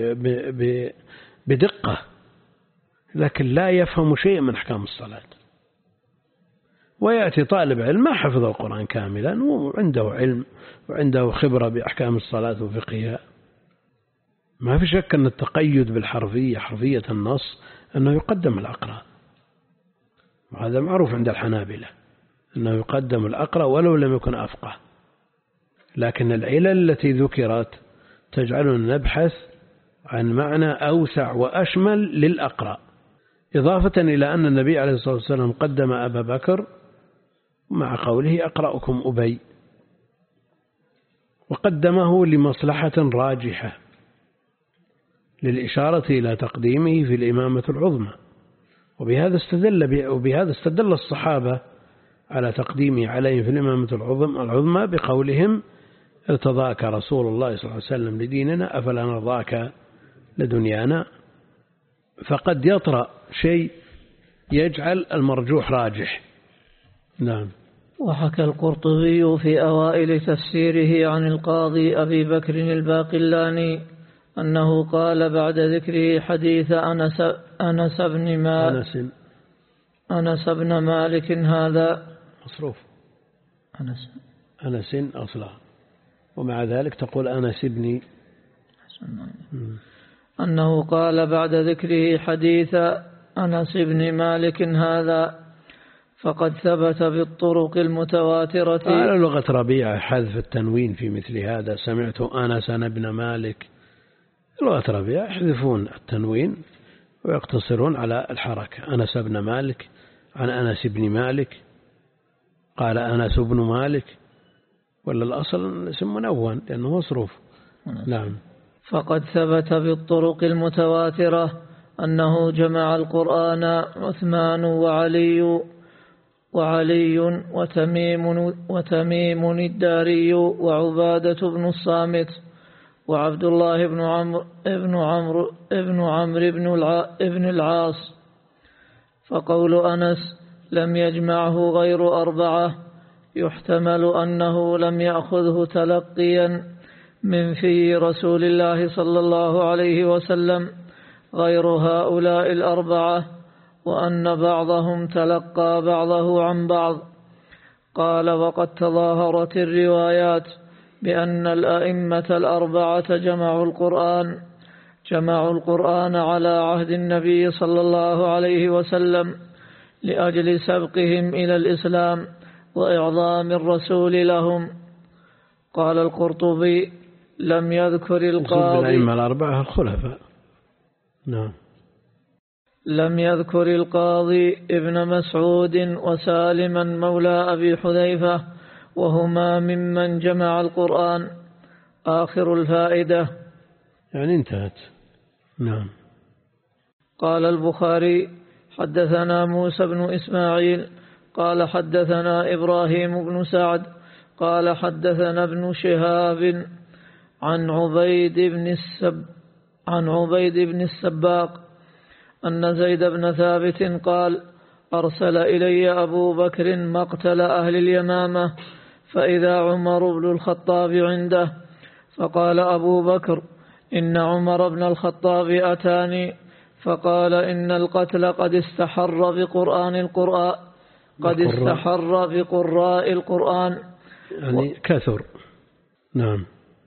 بدقة لكن لا يفهم شيء من أحكام الصلاة. ويأتي طالب علم ما حفظ القرآن كاملا وعنده علم وعنده خبرة بأحكام الصلاة وفقهها. ما في شك أن التقيد بالحرفية حرفية النص أنه يقدم الأقرأ، وهذا معروف عند الحنابلة أنه يقدم الأقرأ ولو لم يكن أفقه. لكن العلل التي ذكرت تجعلنا نبحث عن معنى أوسع وأشمل للأقرأ، إضافة إلى أن النبي عليه الصلاة والسلام قدم أبا بكر مع قوله أقرأكم أبي، وقدمه لمصلحة راجحة للإشارة إلى تقديمه في الإمامة العظمى. وبهذا استدل وبهذا استدل الصحابة على تقديمه عليهم في الإمامة العظمى بقولهم ارتضاك رسول الله صلى الله عليه وسلم لديننا أفلا نرضاك لدنيانا. فقد يطرأ شيء يجعل المرجوح راجح نعم. وحكى القرطبي في أوائل تفسيره عن القاضي أبي بكر الباقلاني أنه قال بعد ذكره حديث أنس, أنس بن مالك أنس أنس بن مالك هذا مصروف أنس أنس أصلا، ومع ذلك تقول أنس بن، أنه قال بعد ذكره حديث أنس بن مالك هذا فقد ثبت بالطرق المتواترة. على لغة ربيعة حذف التنوين في مثل هذا، سمعت أنس بن مالك، لغة ربيعة يحذفون التنوين ويقتصرون على الحركة. أنس بن مالك عن أنس بن مالك، قال أنس بن مالك، ولا الأصل اسم منون لأنه مصروف. نعم. فقد ثبت بالطرق المتواترة أنه جمع القرآن عثمان وعلي وعلي وتميم, وتميم الداري وعبادة بن الصامت وعبد الله بن عمرو ابن عمرو ابن عمرو ابن العاص. فقول أنس لم يجمعه غير أربعة يحتمل أنه لم يأخذه تلقيا من في رسول الله صلى الله عليه وسلم غير هؤلاء الأربعة، وأن بعضهم تلقى بعضه عن بعض. قال وقد تظاهرت الروايات بأن الأئمة الأربعة جمعوا القرآن جمعوا القرآن على عهد النبي صلى الله عليه وسلم لأجل سبقهم إلى الإسلام وإعظام الرسول لهم. قال القرطبي لم يذكر القاضي الأئمة الأربعة الخلفاء. نعم. لم يذكر القاضي ابن مسعود وسالما مولى أبي حذيفة وهما ممن جمع القرآن. آخر الفائدة. يعني انتهت. نعم. قال البخاري حدثنا موسى بن إسماعيل قال حدثنا إبراهيم بن سعد قال حدثنا ابن شهاب عن عبيد بن السب عن عبيد بن السباق أن زيد بن ثابت قال أرسل إلي أبو بكر مقتل أهل اليمامة فإذا عمر بن الخطاب عنده، فقال أبو بكر إن عمر بن الخطاب أتاني فقال إن القتل قد استحر بقرآن القرآن قد استحر بقراء القرآن يعني كثر. نعم.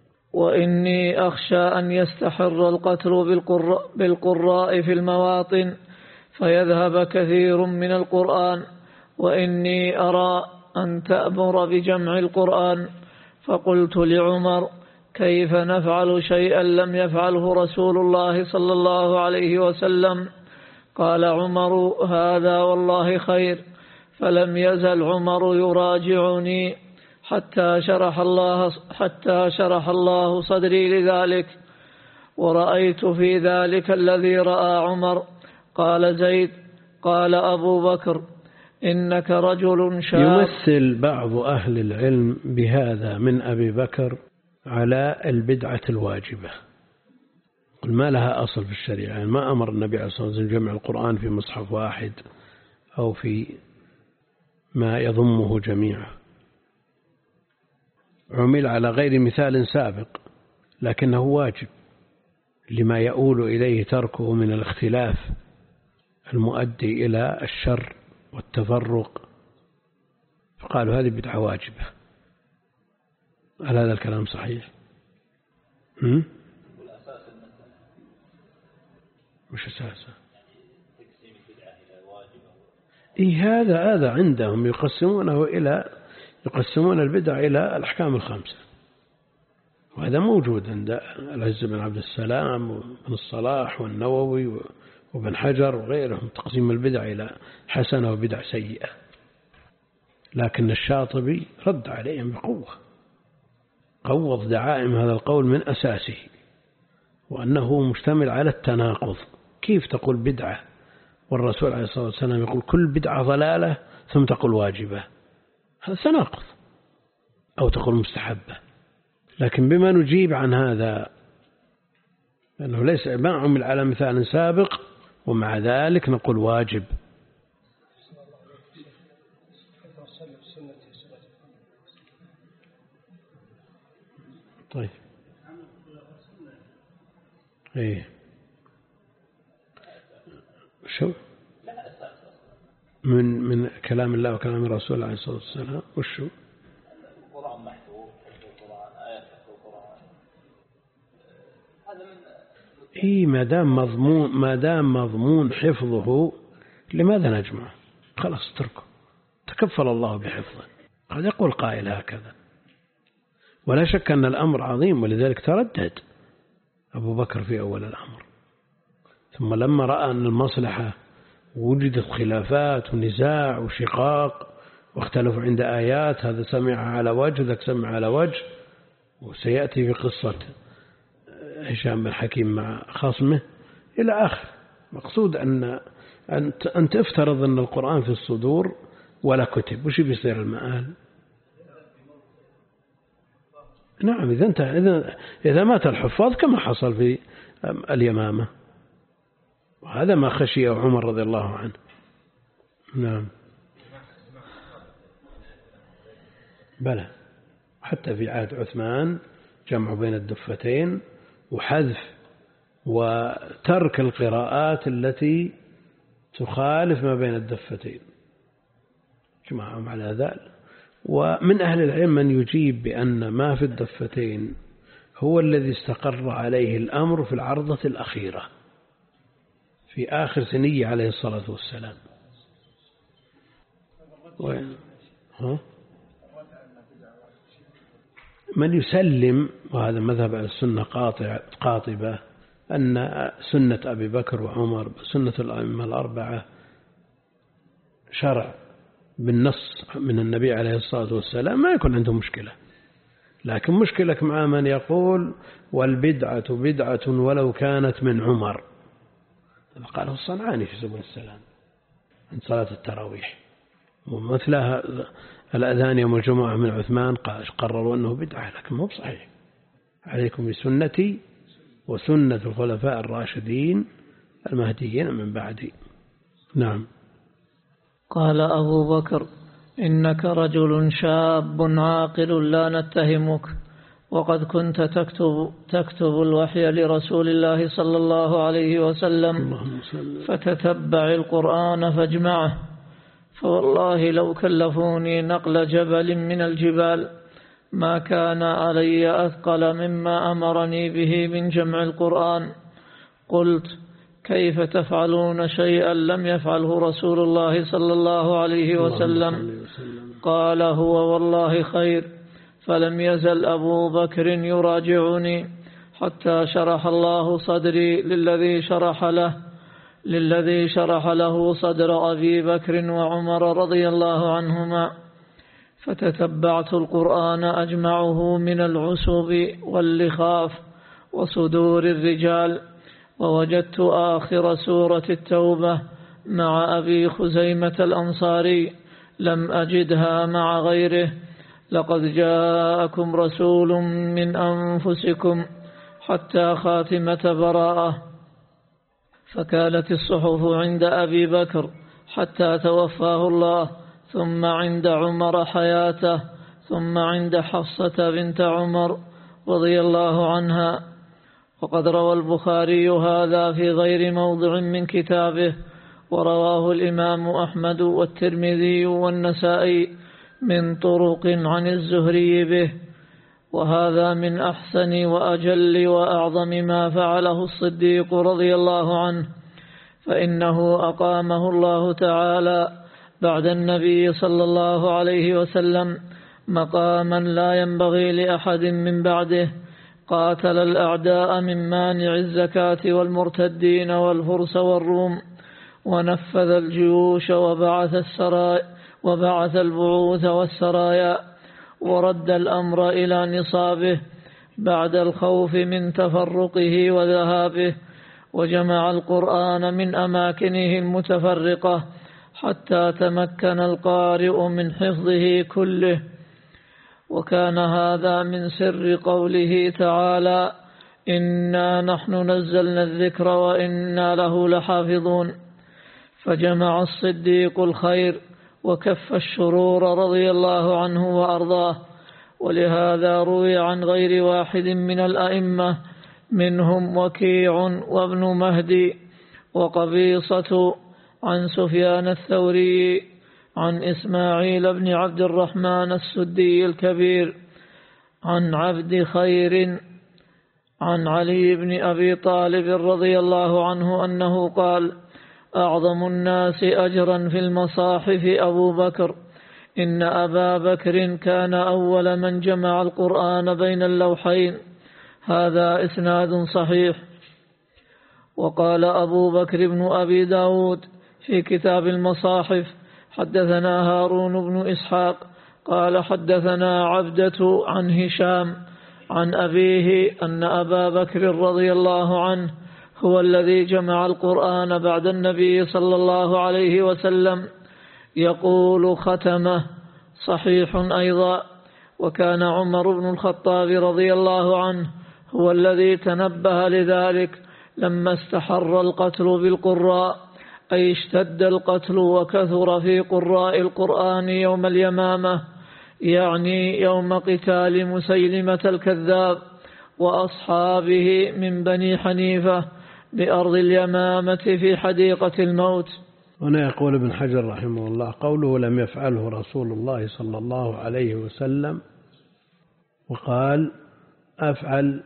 وإني أخشى أن يستحر القتل بالقراء, بالقراء في المواطن فيذهب كثير من القرآن، وإني أرى أن تأمر بجمع القرآن. فقلت لعمر كيف نفعل شيئا لم يفعله رسول الله صلى الله عليه وسلم؟ قال عمر هذا والله خير. فلم يزل عمر يراجعني حتى شرح الله حتى شرح الله صدري لذلك، ورأيت في ذلك الذي رأى عمر. قال زيد قال أبو بكر إنك رجل شاب. يمثل بعض أهل العلم بهذا من أبي بكر على البدعة الواجبة، قل ما لها أصل في الشريعة، يعني ما أمر النبي عليه الصلاة والسلام جمع القرآن في مصحف واحد أو في ما يضمه جميعا، عمل على غير مثال سابق، لكنه واجب لما يؤول إليه تركه من الاختلاف المؤدي إلى الشر والتفرق، فقالوا هذه بدعة واجبة. هل هذا الكلام صحيح؟ هم؟ مش أساسا. إيه هذا هذا عندهم يقسمونه إلى يقسمون البدع إلى الأحكام الخمسة، وهذا موجود عند العز بن عبد السلام وابن الصلاح والنووي وابن حجر وغيرهم، تقسيم البدع إلى حسنة وبدع سيئة. لكن الشاطبي رد عليهم بقوة، قوض دعائم هذا القول من أساسه، وأنه مشتمل على التناقض. كيف تقول بدعة والرسول عليه الصلاة والسلام يقول كل بدعة ضلالة ثم تقول واجبة؟ هذا تناقض. أو تقول مستحبة. لكن بما نجيب عن هذا لأنه ليس ما عمل على مثال سابق، ومع ذلك نقول واجب. طيب ايه شو من من كلام الله وكلام الرسول عليه الصلاة والسلام وشو القرآن محفوظ القرآن آيات القرآن هذا من إيه ما دام مضمون ما دام مضمون حفظه لماذا نجمع خلاص اتركه تكفل الله بحفظه. قد يقول قائل هكذا ولا شك أن الأمر عظيم ولذلك تردد أبو بكر في أول الأمر ثم لما رأى أن المصلحة وجدت خلافات ونزاع وشقاق واختلفوا عند آيات هذا سمع على وجه ذاك سمع على وجه وسيأتي في قصة هشام بن حكيم مع خصمه إلى آخر. مقصود أن أن تفترض أن القرآن في الصدور ولا كتب وش بيصير المآل؟ نعم إذا انت إذا إذا مات الحفاظ كما حصل في اليمامة وهذا ما خشيه عمر رضي الله عنه. نعم بلى حتى في عهد عثمان جمع بين الدفتين وحذف وترك القراءات التي تخالف ما بين الدفتين جمعهم على ذلك. ومن أهل العلم من يجيب بأن ما في الدفتين هو الذي استقر عليه الأمر في العرضة الأخيرة في آخر سنية عليه الصلاة والسلام. ها؟ من يسلم وهذا مذهب على السنة قاطبة أن سنة أبي بكر وعمر سنة الأئمة الأربعة شرع بالنص من النبي عليه الصلاة والسلام ما يكون عنده مشكلة. لكن مشكلة مع من يقول والبدعة بدعة ولو كانت من عمر هذا قاله الصنعاني في سبل السلام عن صلاة التراويح ومثلها الأذان يوم الجمعة من عثمان قرروا أنه بدعة لكن مو صحيح. عليكم بسنتي وسنة الخلفاء الراشدين المهديين من بعدي. نعم. قال أبو بكر إنك رجل شاب عاقل لا نتهمك وقد كنت تكتب, تكتب الوحي لرسول الله صلى الله عليه وسلم فتتبع القرآن فاجمعه فوالله لو كلفوني نقل جبل من الجبال ما كان علي أثقل مما أمرني به من جمع القرآن. قلت كيف تفعلون شيئا لم يفعله رسول الله صلى الله عليه وسلم؟ قال هو والله خير. فلم يزل أبو بكر يراجعني حتى شرح الله صدري للذي شرح له للذي شرح له صدر أبي بكر وعمر رضي الله عنهما. فتتبعت القرآن أجمعه من العسب واللخاف وصدور الرجال ووجدت آخر سورة التوبة مع أبي خزيمة الأنصاري لم أجدها مع غيره لقد جاءكم رسول من أنفسكم حتى خاتمة براءة. فكانت الصحف عند أبي بكر حتى توفاه الله ثم عند عمر حياته ثم عند حفصة بنت عمر رضي الله عنها. وقد روى البخاري هذا في غير موضع من كتابه ورواه الإمام أحمد والترمذي والنسائي من طرق عن الزهري به. وهذا من أحسن وأجل وأعظم ما فعله الصديق رضي الله عنه فإنه أقامه الله تعالى بعد النبي صلى الله عليه وسلم مقاما لا ينبغي لأحد من بعده. قاتل الأعداء من مانع الزكاة والمرتدين والفرس والروم ونفذ الجيوش وبعث السرايا وبعث البعوث والسرايا ورد الأمر إلى نصابه بعد الخوف من تفرقه وذهابه وجمع القرآن من أماكنه المتفرقة حتى تمكن القارئ من حفظه كله. وكان هذا من سر قوله تعالى إنا نحن نزلنا الذكر وإنا له لحافظون. فجمع الصديق الخير وكف الشرور رضي الله عنه وأرضاه ولهذا روي عن غير واحد من الأئمة منهم وكيع وابن مهدي وقبيصة عن سفيان الثوري عن إسماعيل بن عبد الرحمن السدي الكبير عن عبد خير عن علي بن أبي طالب رضي الله عنه أنه قال: أعظم الناس أجرا في المصاحف أبو بكر، إن أبا بكر كان أول من جمع القرآن بين اللوحين. هذا إسناد صحيح. وقال أبو بكر بن أبي داود في كتاب المصاحف: حدثنا هارون بن إسحاق قال حدثنا عبدة عن هشام عن أبيه أن أبا بكر رضي الله عنه هو الذي جمع القرآن بعد النبي صلى الله عليه وسلم، يقول ختمه. صحيح أيضا. وكان عمر بن الخطاب رضي الله عنه هو الذي تنبه لذلك لما استحر القتل بالقراء، أي اشتد القتل وكثر في قراء القرآن يوم اليمامة، يعني يوم قتال مسيلمة الكذاب وأصحابه من بني حنيفة بأرض اليمامة في حديقة الموت. هنا يقول ابن حجر رحمه الله: قوله لم يفعله رسول الله صلى الله عليه وسلم، وقال أفعل،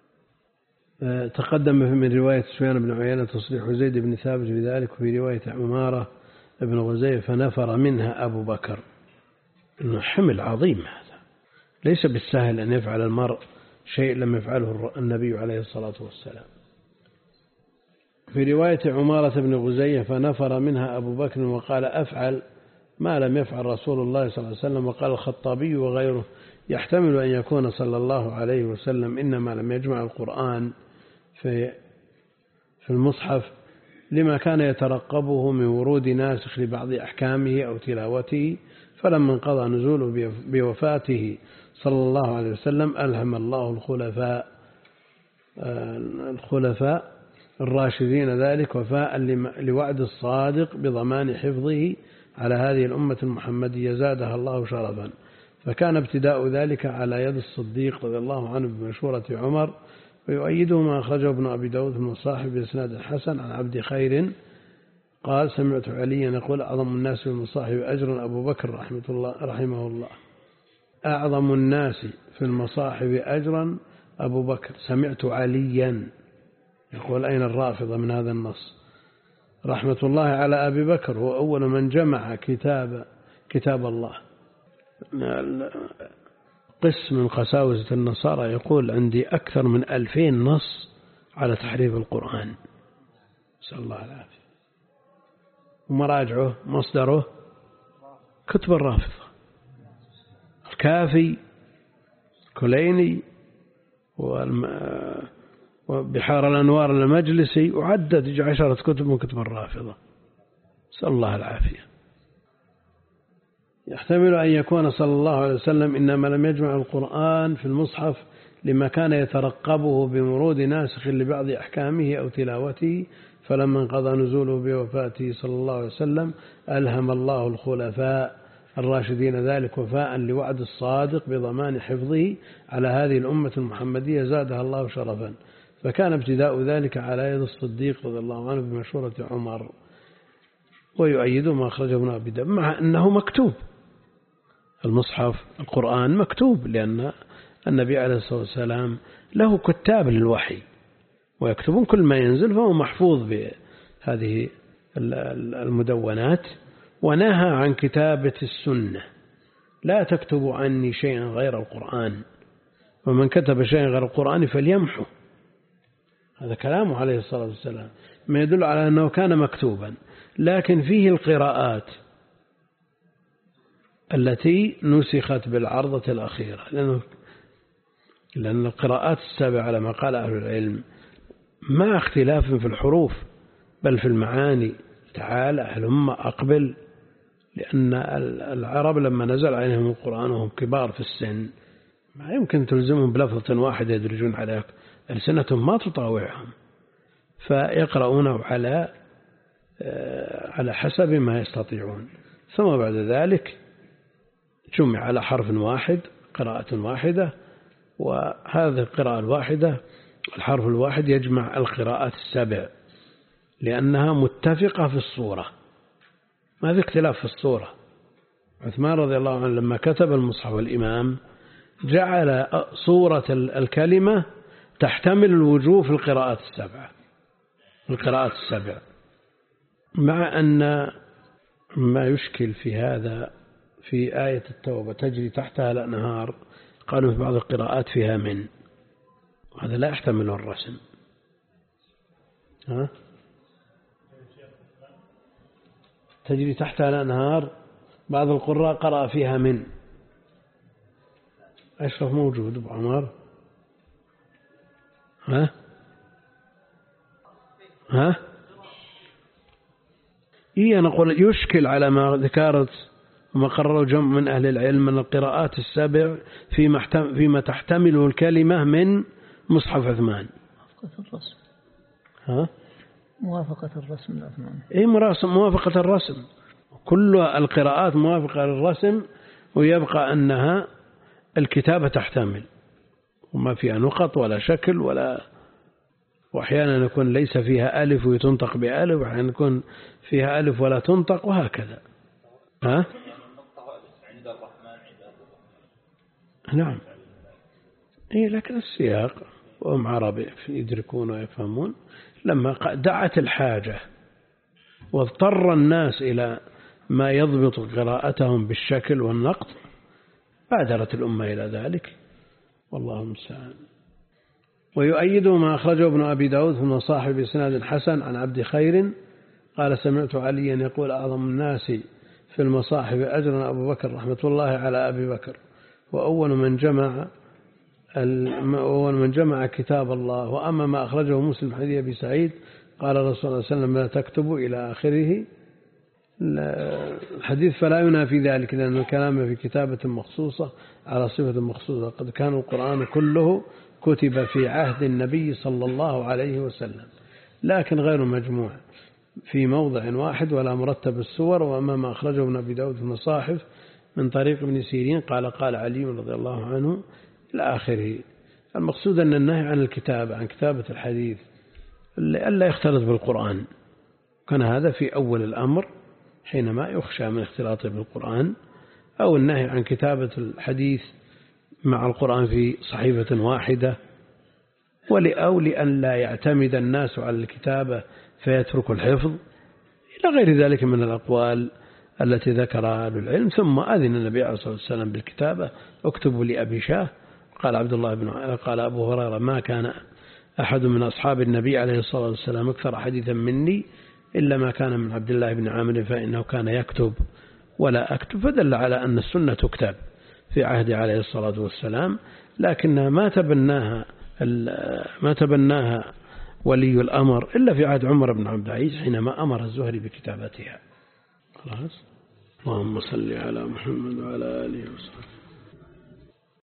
تقدم من رواية سفيان بن عيينة تصريح زيد بن ثابت بذلك، وفي رواية عمارة بن غزية فنفر منها أبو بكر. إنه حمل عظيم هذا، ليس بالسهل أن يفعل المرء شيء لم يفعله النبي عليه الصلاة والسلام. في رواية عمارة بن غزية فنفر منها أبو بكر وقال أفعل ما لم يفعل رسول الله صلى الله عليه وسلم. وقال الخطابي وغيره: يحتمل أن يكون صلى الله عليه وسلم إنما لم يجمع القرآن في في المصحف لما كان يترقبه من ورود ناسخ لبعض أحكامه أو تلاوته، فلما انقضى نزوله بوفاته صلى الله عليه وسلم ألهم الله الخلفاء الخلفاء الراشدين ذلك وفاء لوعد الصادق بضمان حفظه على هذه الأمة المحمدية زادها الله شرفا. فكان ابتداء ذلك على يد الصديق رضي الله عنه بمشورة عمر، ويؤيده ما أخرجه ابن أبي داود في المصاحف بإسناد حسن عن عبد خير قال: سمعت عليا يقول: أعظم الناس في المصاحف أجرا أبو بكر رحمه الله رحمه الله. أعظم الناس في المصاحف أجرا أبو بكر. سمعت عليا يقول: أين الرافضة من هذا النص؟ رحمة الله على أبي بكر، هو أول من جمع كتاب كتاب الله. قسم من قساوسة النصارى يقول: عندي أكثر من ألفين نص على تحريف القرآن، نسأل الله العافية. ومراجعه مصدره كتب الرافضة، الكافي، كليني، وبحار الأنوار المجلسي، وعدد عشرة كتب من كتب الرافضة، نسأل الله العافية. يحتمل أن يكون صلى الله عليه وسلم إنما لم يجمع القرآن في المصحف لما كان يترقبه بمرود ناسخ لبعض أحكامه أو تلاوته، فلما انقضى نزوله بوفاته صلى الله عليه وسلم ألهم الله الخلفاء الراشدين ذلك وفاء لوعد الصادق بضمان حفظه على هذه الأمة المحمدية زادها الله شرفا. فكان ابتداء ذلك على يد الصديق رضي الله عنه بمشورة عمر، ويؤيد ما أخرجه ابن أبي داود، مع أنه مكتوب المصحف القرآن مكتوب، لأن النبي عليه الصلاة والسلام له كتاب للوحي ويكتبون كل ما ينزل، فهو محفوظ بهذه المدونات. ونهى عن كتابة السنة: لا تكتبوا عني شيئا غير القرآن، ومن كتب شيئا غير القرآن فليمحو. هذا كلامه عليه الصلاة والسلام، ما يدل على أنه كان مكتوبا، لكن فيه القراءات التي نسخت بالعرضة الأخيرة، لأنه لأن القراءات السابعة على ما قال أهل العلم مع اختلاف في الحروف بل في المعاني. تعالى هلم أقبل، لأن العرب لما نزل عليهم القرآن وهم كبار في السن ما يمكن تلزمهم بلفظة واحدة يدرجون على ألسنتهم ما تطاوعهم، فيقرؤونه على على حسب ما يستطيعون. ثم بعد ذلك جمع على حرف واحد قراءة واحدة، وهذه القراءة الواحدة الحرف الواحد يجمع القراءات السبع لأنها متفقة في الصورة، ما في اختلاف في الصورة. عثمان رضي الله عنه لما كتب المصحف الإمام جعل صورة الكلمة تحتمل الوجوه في القراءات السبع القراءات السبع مع أن ما يشكل في هذا في آية التوبة تجري تحتها الأنهار، قالوا في بعض القراءات فيها من، هذا لا يحتمل الرسم. ها؟ تجري تحتها الأنهار بعض القراء قرأ فيها من. أشرف موجود أبو عمر؟ ها؟ ها؟ إيه أنا أقول يشكل على ما ذكرت وما قرروا جمع من أهل العلم من القراءات السبع فيما فيما تحتمله الكلمة من مصحف عثمان. موافقة الرسم. ها؟ موافقة الرسم العثماني. إيه موافقة الرسم، كل القراءات موافقة للرسم، ويبقى أنها الكتابة تحتمل وما فيها نقط ولا شكل ولا، وأحيانا يكون ليس فيها ألف وتنطق بألف، وأحيانا يكون فيها ألف ولا تنطق وهكذا. ها؟ نعم. إيه لكن السياق وهم عرب يدركون ويفهمون، لما دعت الحاجة واضطر الناس إلى ما يضبط قراءتهم بالشكل والنقط بادرت الأمة إلى ذلك، والله المستعان. ويؤيده ما أخرجه ابن أبي داود في المصاحف بإسناد حسن عن عبد خير قال سمعت عليا يقول أعظم الناس في المصاحف أجرا أبو بكر رحمة الله على أبي بكر، وأول من جمع أول من جمع كتاب الله. وأما ما أخرجه مسلم حديث أبي سعيد قال الرسول صلى الله عليه وسلم لا تكتبوا إلى آخره الحديث، فلا ينافي ذلك لأن الكلام في كتابة مخصوصة على صفة مخصوصة، قد كان القرآن كله كتب في عهد النبي صلى الله عليه وسلم لكن غير مجموع في موضع واحد ولا مرتب السور. وأما ما أخرجه ابن أبي داود في المصاحف من طريق ابن سيرين قال قال علي رضي الله عنه إلى آخره. المقصود أن النهي عن الكتابة عن كتابة الحديث ألا يختلط بالقرآن، كان هذا في أول الأمر حينما يخشى من اختلاطه بالقرآن، أو النهي عن كتابة الحديث مع القرآن في صحيفة واحدة، أو لأن لا يعتمد الناس على الكتابة فيترك الحفظ إلى غير ذلك من الأقوال التي ذكرها أهل العلم. ثم أذن النبي عليه الصلاة والسلام بالكتابة اكتبوا لأبي شاه. قال عبد الله بن قال أبو هريرة ما كان أحد من أصحاب النبي عليه الصلاة والسلام أكثر حديثا مني إلا ما كان من عبد الله بن عامر فإنه كان يكتب ولا أكتب، فدل على أن السنة تكتب في عهد عليه الصلاة والسلام، لكنها ما تبناها ما تبناها ولي الأمر إلا في عهد عمر بن عبد العزيز حينما أمر الزهري بكتابتها. خلاص. اللهم صل على محمد وعلى آله وصحبه.